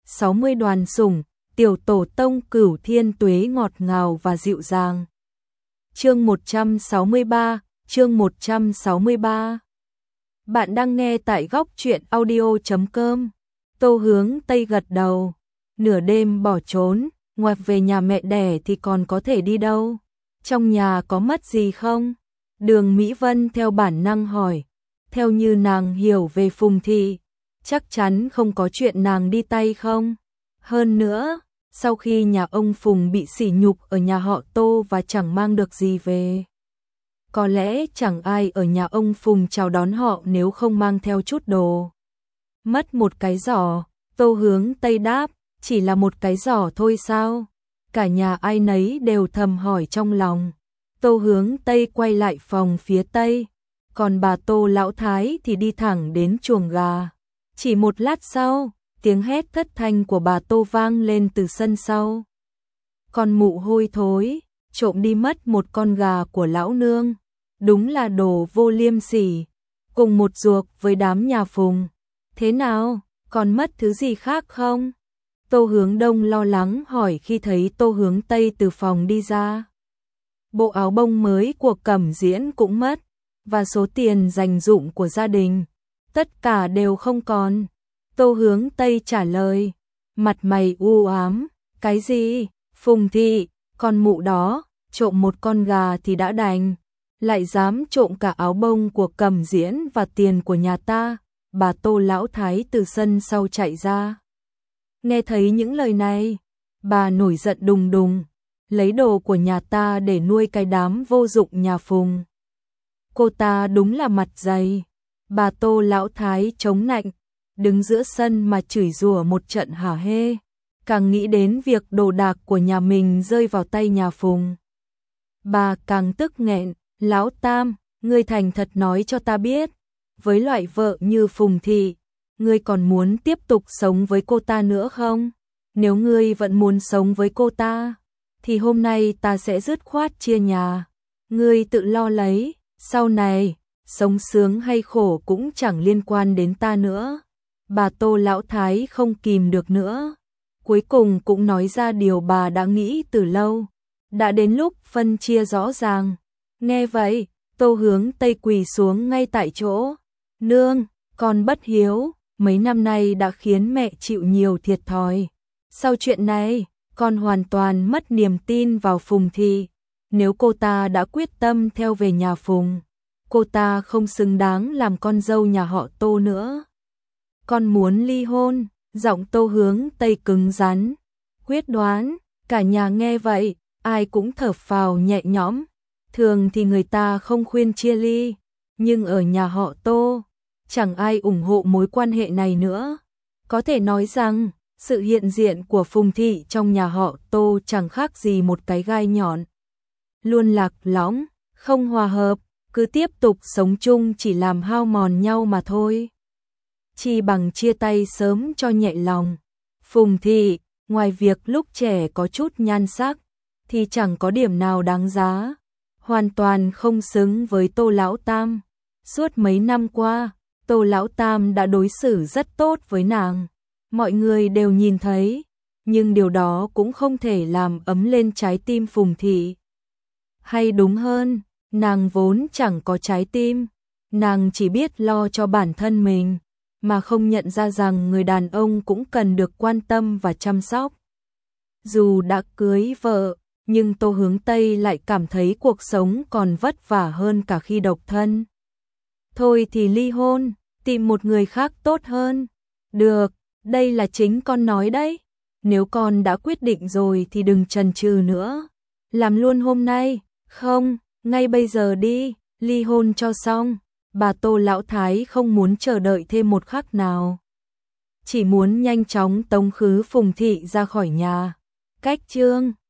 60 đoàn sủng, tiểu tổ tông Cửu Thiên Tuế ngọt ngào và dịu dàng. Chương 163, chương 163. Bạn đang nghe tại góc truyện audio.com. Tô Hướng Tây gật đầu. Nửa đêm bỏ trốn, ngoặt về nhà mẹ đẻ thì còn có thể đi đâu? Trong nhà có mất gì không? Đường Mỹ Vân theo bản năng hỏi. Theo như nàng hiểu về Phùng Thị, chắc chắn không có chuyện nàng đi tay không? Hơn nữa, sau khi nhà ông Phùng bị sỉ nhục ở nhà họ Tô và chẳng mang được gì về, có lẽ chẳng ai ở nhà ông Phùng chào đón họ nếu không mang theo chút đồ. Mất một cái giỏ, Tô Hướng Tây đáp, chỉ là một cái giỏ thôi sao? Cả nhà ai nấy đều thầm hỏi trong lòng. Tô Hướng Tây quay lại phòng phía tây, còn bà Tô Lão Thái thì đi thẳng đến chuồng gà. Chỉ một lát sau, tiếng hét thất thanh của bà Tô vang lên từ sân sau. Con mụ hôi thối, trộm đi mất một con gà của lão nương. Đúng là đồ vô liêm sỉ, cùng một ruột với đám nhà Phùng. Thế nào, còn mất thứ gì khác không? Tô Hướng Đông lo lắng hỏi khi thấy Tô Hướng Tây từ phòng đi ra. Bộ áo bông mới của Cẩm Diễn cũng mất, và số tiền dành dụm của gia đình, tất cả đều không còn. Tô Hướng Tây trả lời, mặt mày u ám, cái gì? Phùng Thị, con mụ đó, trộm một con gà thì đã đành, lại dám trộm cả áo bông của Cẩm Diễn và tiền của nhà ta. Bà Tô Lão Thái từ sân sau chạy ra. Nghe thấy những lời này, bà nổi giận đùng đùng, lấy đồ của nhà ta để nuôi cái đám vô dụng nhà Phùng. Cô ta đúng là mặt dày. Bà Tô Lão Thái chống nạnh, đứng giữa sân mà chửi rủa một trận hả hê. Càng nghĩ đến việc đồ đạc của nhà mình rơi vào tay nhà Phùng, bà càng tức nghẹn. Lão Tam, ngươi thành thật nói cho ta biết, với loại vợ như Phùng Thị, ngươi còn muốn tiếp tục sống với cô ta nữa không? Nếu ngươi vẫn muốn sống với cô ta, thì hôm nay ta sẽ dứt khoát chia nhà. Ngươi tự lo lấy, sau này, sống sướng hay khổ cũng chẳng liên quan đến ta nữa. Bà Tô Lão Thái không kìm được nữa, cuối cùng cũng nói ra điều bà đã nghĩ từ lâu. Đã đến lúc phân chia rõ ràng. Nghe vậy, Tô Hướng Tây quỳ xuống ngay tại chỗ. Nương, con bất hiếu, mấy năm nay đã khiến mẹ chịu nhiều thiệt thòi. Sau chuyện này, con hoàn toàn mất niềm tin vào Phùng Thị. Nếu cô ta đã quyết tâm theo về nhà Phùng, cô ta không xứng đáng làm con dâu nhà họ Tô nữa. Con muốn ly hôn. Giọng Tô Hướng Tây cứng rắn, quyết đoán. Cả nhà nghe vậy, ai cũng thở phào nhẹ nhõm. Thường thì người ta không khuyên chia ly, nhưng ở nhà họ Tô, chẳng ai ủng hộ mối quan hệ này nữa. Có thể nói rằng, sự hiện diện của Phùng Thị trong nhà họ Tô chẳng khác gì một cái gai nhọn. Luôn lạc lõng, không hòa hợp, cứ tiếp tục sống chung chỉ làm hao mòn nhau mà thôi. Chi bằng chia tay sớm cho nhẹ lòng. Phùng Thị, ngoài việc lúc trẻ có chút nhan sắc, thì chẳng có điểm nào đáng giá. Hoàn toàn không xứng với Tô Lão Tam. Suốt mấy năm qua, Tô Lão Tam đã đối xử rất tốt với nàng. Mọi người đều nhìn thấy, nhưng điều đó cũng không thể làm ấm lên trái tim Phùng Thị. Hay đúng hơn, nàng vốn chẳng có trái tim. Nàng chỉ biết lo cho bản thân mình, mà không nhận ra rằng người đàn ông cũng cần được quan tâm và chăm sóc. Dù đã cưới vợ, nhưng Tô Hướng Tây lại cảm thấy cuộc sống còn vất vả hơn cả khi độc thân. Thôi thì ly hôn, tìm một người khác tốt hơn. Được, đây là chính con nói đấy. Nếu con đã quyết định rồi thì đừng chần chừ nữa. Làm luôn hôm nay, không, ngay bây giờ đi, ly hôn cho xong. Bà Tô Lão Thái không muốn chờ đợi thêm một khắc nào, chỉ muốn nhanh chóng tống khứ Phùng Thị ra khỏi nhà. Cách chương